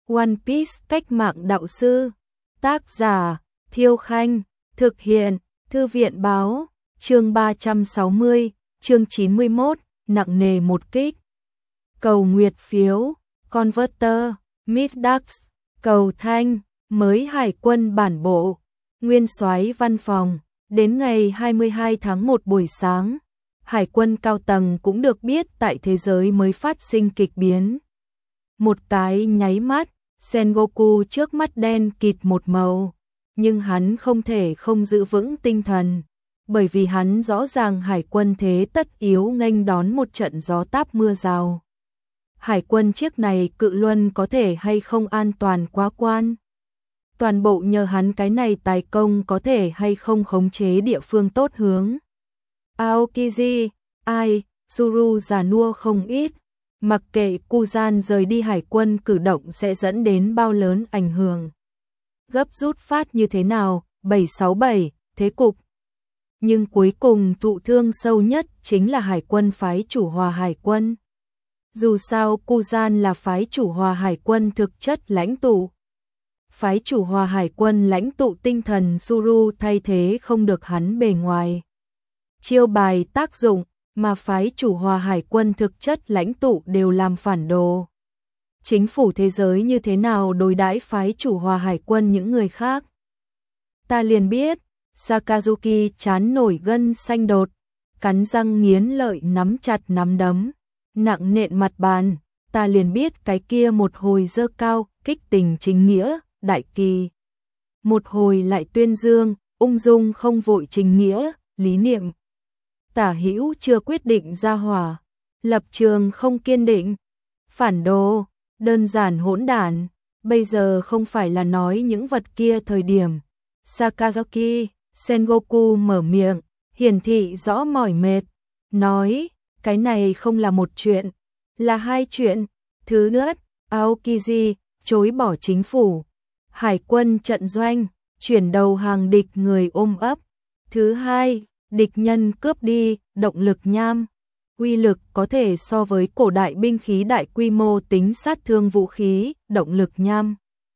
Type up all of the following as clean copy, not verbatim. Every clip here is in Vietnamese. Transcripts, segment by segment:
One Piece cách mạng đạo sư. Tác giả Thiêu Khanh. Thực hiện Thư viện báo. Chương 360, chương 91, nặng nề một kích. Cầu nguyệt phiếu, Converter, Middax, cầu thanh, mới hải quân bản bộ, nguyên soái văn phòng. Đến ngày 22 tháng 1 buổi sáng, hải quân cao tầng cũng được biết tại thế giới mới phát sinh kịch biến. Một cái nháy mắt, Sengoku trước mắt đen kịt một màu, nhưng hắn không thể không giữ vững tinh thần, bởi vì hắn rõ ràng hải quân thế tất yếu nghênh đón một trận gió táp mưa rào. Hải quân chiếc này cự luân có thể hay không an toàn quá quan. Toàn bộ nhờ hắn cái này tài công có thể hay không khống chế địa phương tốt hướng. Aokiji, ai, Suru già nua không ít, mặc kệ Kuzan rời đi hải quân cử động sẽ dẫn đến bao lớn ảnh hưởng. Gấp rút phát như thế nào, 767, thế cục. Nhưng cuối cùng thụ thương sâu nhất chính là hải quân phái chủ hòa hải quân. Dù sao Kuzan là phái chủ hòa hải quân thực chất lãnh tụ. Phái chủ hòa hải quân lãnh tụ tinh thần Suru thay thế không được hắn bề ngoài. Chiêu bài tác dụng, mà phái chủ hòa hải quân thực chất lãnh tụ đều làm phản đồ. Chính phủ thế giới như thế nào đối đãi phái chủ hòa hải quân những người khác? Ta liền biết, Sakazuki chán nổi gân xanh đột, cắn răng nghiến lợi nắm chặt nắm đấm, nặng nện mặt bàn, ta liền biết cái kia một hồi dơ cao, kích tình chính nghĩa, đại kỳ. Một hồi lại tuyên dương, ung dung không vội chính nghĩa, lý niệm. Tả hữu chưa quyết định ra hỏa, lập trường không kiên định, phản đồ, đơn giản hỗn đản, bây giờ không phải là nói những vật kia thời điểm. Sakazuki, Sengoku mở miệng, hiển thị rõ mỏi mệt, nói, cái này không là một chuyện, là hai chuyện. Thứ nhất, Aokiji chối bỏ chính phủ, hải quân trận doanh, chuyển đầu hàng địch người ôm ấp. Thứ hai, địch nhân cướp đi động lực nham, uy lực có thể so với cổ đại binh khí đại quy mô tính sát thương vũ khí, động lực nham.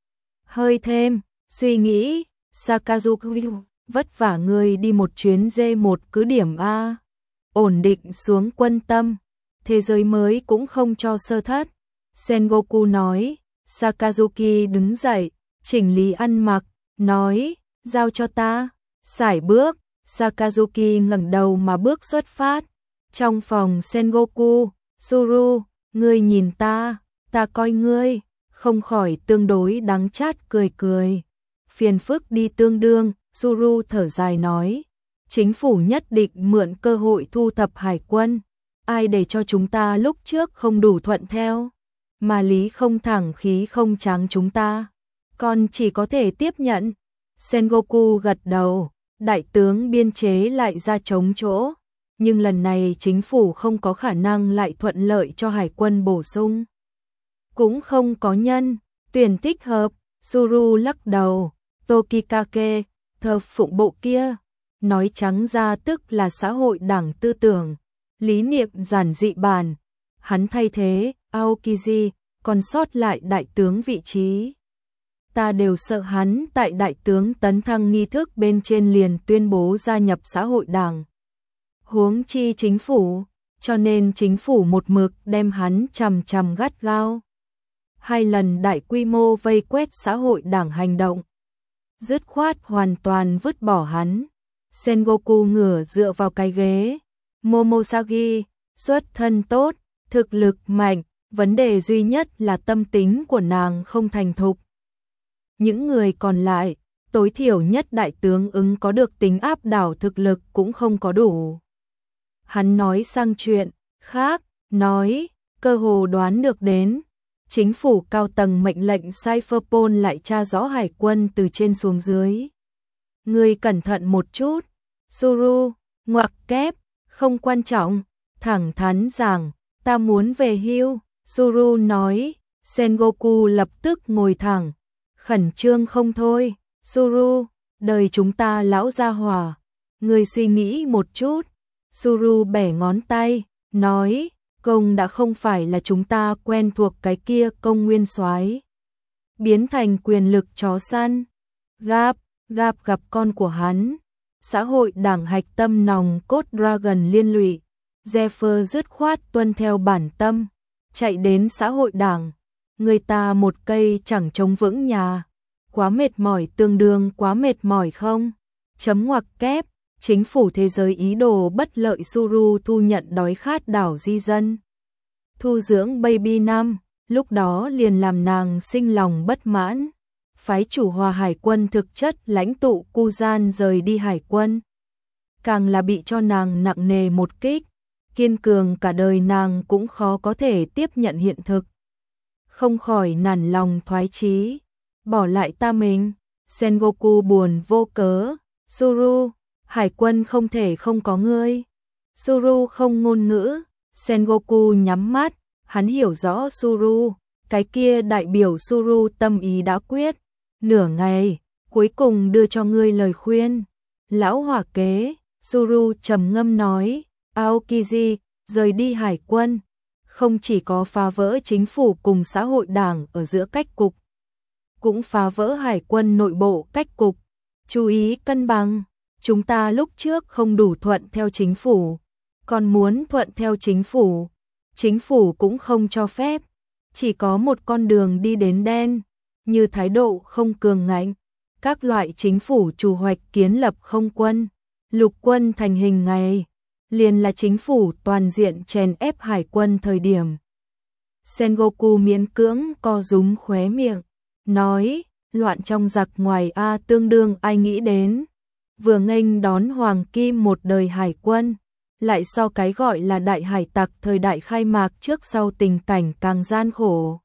Hơi thêm, suy nghĩ, Sakazuki, vất vả người đi một chuyến D1 cứ điểm A, ổn định xuống quân tâm, thế giới mới cũng không cho sơ thất. Sengoku nói, Sakazuki đứng dậy, chỉnh lý ăn mặc, nói, giao cho ta, sải bước. Sakazuki ngẩng đầu mà bước xuất phát. Trong phòng Sengoku, Suru, ngươi nhìn ta coi ngươi, không khỏi tương đối đắng chát cười cười. Phiền phức đi tương đương, Suru thở dài nói. Chính phủ nhất định mượn cơ hội thu thập hải quân. Ai để cho chúng ta lúc trước không đủ thuận theo. Mà lý không thẳng khí không trắng chúng ta. Còn chỉ có thể tiếp nhận. Sengoku gật đầu. Đại tướng biên chế lại ra trống chỗ, nhưng lần này chính phủ không có khả năng lại thuận lợi cho hải quân bổ sung. Cũng không có nhân, tuyển thích hợp, Suru lắc đầu, Tokikake, thờ phụng bộ kia, nói trắng ra tức là xã hội đảng tư tưởng, lý niệm giản dị bản, hắn thay thế, Aokiji, còn sót lại đại tướng vị trí. Ta đều sợ hắn tại đại tướng tấn thăng nghi thức bên trên liền tuyên bố gia nhập xã hội đảng. Huống chi chính phủ, cho nên chính phủ một mực đem hắn chằm chằm gắt gao. 2 lần đại quy mô vây quét xã hội đảng hành động. Dứt khoát hoàn toàn vứt bỏ hắn. Sengoku ngửa dựa vào cái ghế. Momosagi, xuất thân tốt, thực lực mạnh, vấn đề duy nhất là tâm tính của nàng không thành thục. Những người còn lại, tối thiểu nhất đại tướng ứng có được tính áp đảo thực lực cũng không có đủ. Hắn nói sang chuyện khác, nói, cơ hồ đoán được đến. Chính phủ cao tầng mệnh lệnh Cypherpol lại tra rõ hải quân từ trên xuống dưới. Người cẩn thận một chút. Suru, ngoặc kép, không quan trọng, thẳng thắn rằng, ta muốn về hưu. Suru nói, Sengoku lập tức ngồi thẳng. Khẩn trương không thôi, Suru, đời chúng ta lão gia hỏa, người suy nghĩ một chút. Suru bẻ ngón tay, nói, công đã không phải là chúng ta quen thuộc cái kia công nguyên soái. biến thành quyền lực chó săn. Gap gặp con của hắn. Xã hội đảng hạch tâm nòng cốt Dragon liên lụy. Zephyr dứt khoát tuân theo bản tâm, chạy đến xã hội đảng. Người ta một cây chẳng chống vững nhà. Quá mệt mỏi, tương đương quá mệt mỏi không? Chấm ngoặc kép, chính phủ thế giới ý đồ bất lợi Suru thu nhận đói khát đảo di dân. Thu dưỡng baby năm, lúc đó liền làm nàng sinh lòng bất mãn. Phái chủ hòa hải quân thực chất lãnh tụ Kuzan rời đi hải quân. Càng là bị cho nàng nặng nề một kích, kiên cường cả đời nàng cũng khó có thể tiếp nhận hiện thực. Không khỏi nản lòng thoái chí, bỏ lại ta mình. Sengoku buồn vô cớ. Suru, hải quân không thể không có ngươi. Suru không ngôn ngữ. Sengoku nhắm mắt, hắn hiểu rõ Suru, cái kia đại biểu Suru tâm ý đã quyết. Nửa ngày, cuối cùng đưa cho ngươi lời khuyên. Lão hỏa kế, Suru trầm ngâm nói, Aokiji, rời đi hải quân, không chỉ có phá vỡ chính phủ cùng xã hội đảng ở giữa cách cục, cũng phá vỡ hải quân nội bộ cách cục. Chú ý cân bằng, chúng ta lúc trước không đủ thuận theo chính phủ, còn muốn thuận theo chính phủ cũng không cho phép, chỉ có một con đường đi đến đen, như thái độ không cường ngạnh, các loại chính phủ chủ hoạch kiến lập không quân, lục quân thành hình ngày, liền là chính phủ toàn diện chèn ép hải quân thời điểm. Sengoku miễn cưỡng co rúm khóe miệng, nói, loạn trong giặc ngoài a tương đương ai nghĩ đến, vừa nghênh đón hoàng kim một đời hải quân, lại so cái gọi là đại hải tặc thời đại khai mạc trước sau tình cảnh càng gian khổ.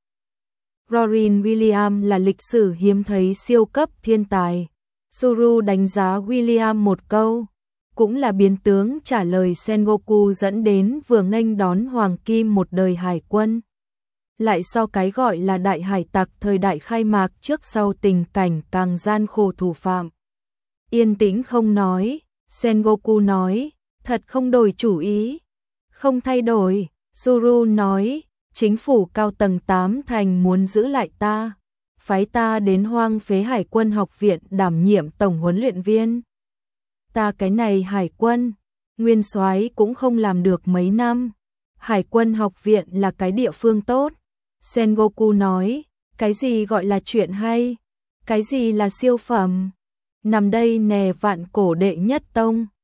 Robin Williams là lịch sử hiếm thấy siêu cấp thiên tài. Suru đánh giá William một câu, cũng là biến tướng trả lời Sengoku dẫn đến vừa nghênh đón hoàng kim một đời hải quân. Lại so cái gọi là đại hải tặc thời đại khai mạc trước sau tình cảnh càng gian khổ thủ phạm. Yên tĩnh không nói, Sengoku nói, thật không đổi chủ ý. Không thay đổi, Suru nói, chính phủ cao tầng 8 thành muốn giữ lại ta, phái ta đến hoang phế hải quân học viện đảm nhiệm tổng huấn luyện viên. Ta cái này hải quân, nguyên soái cũng không làm được mấy năm. Hải quân học viện là cái địa phương tốt. Sengoku nói, cái gì gọi là chuyện hay, cái gì là siêu phẩm. Nằm đây nè vạn cổ đệ nhất tông.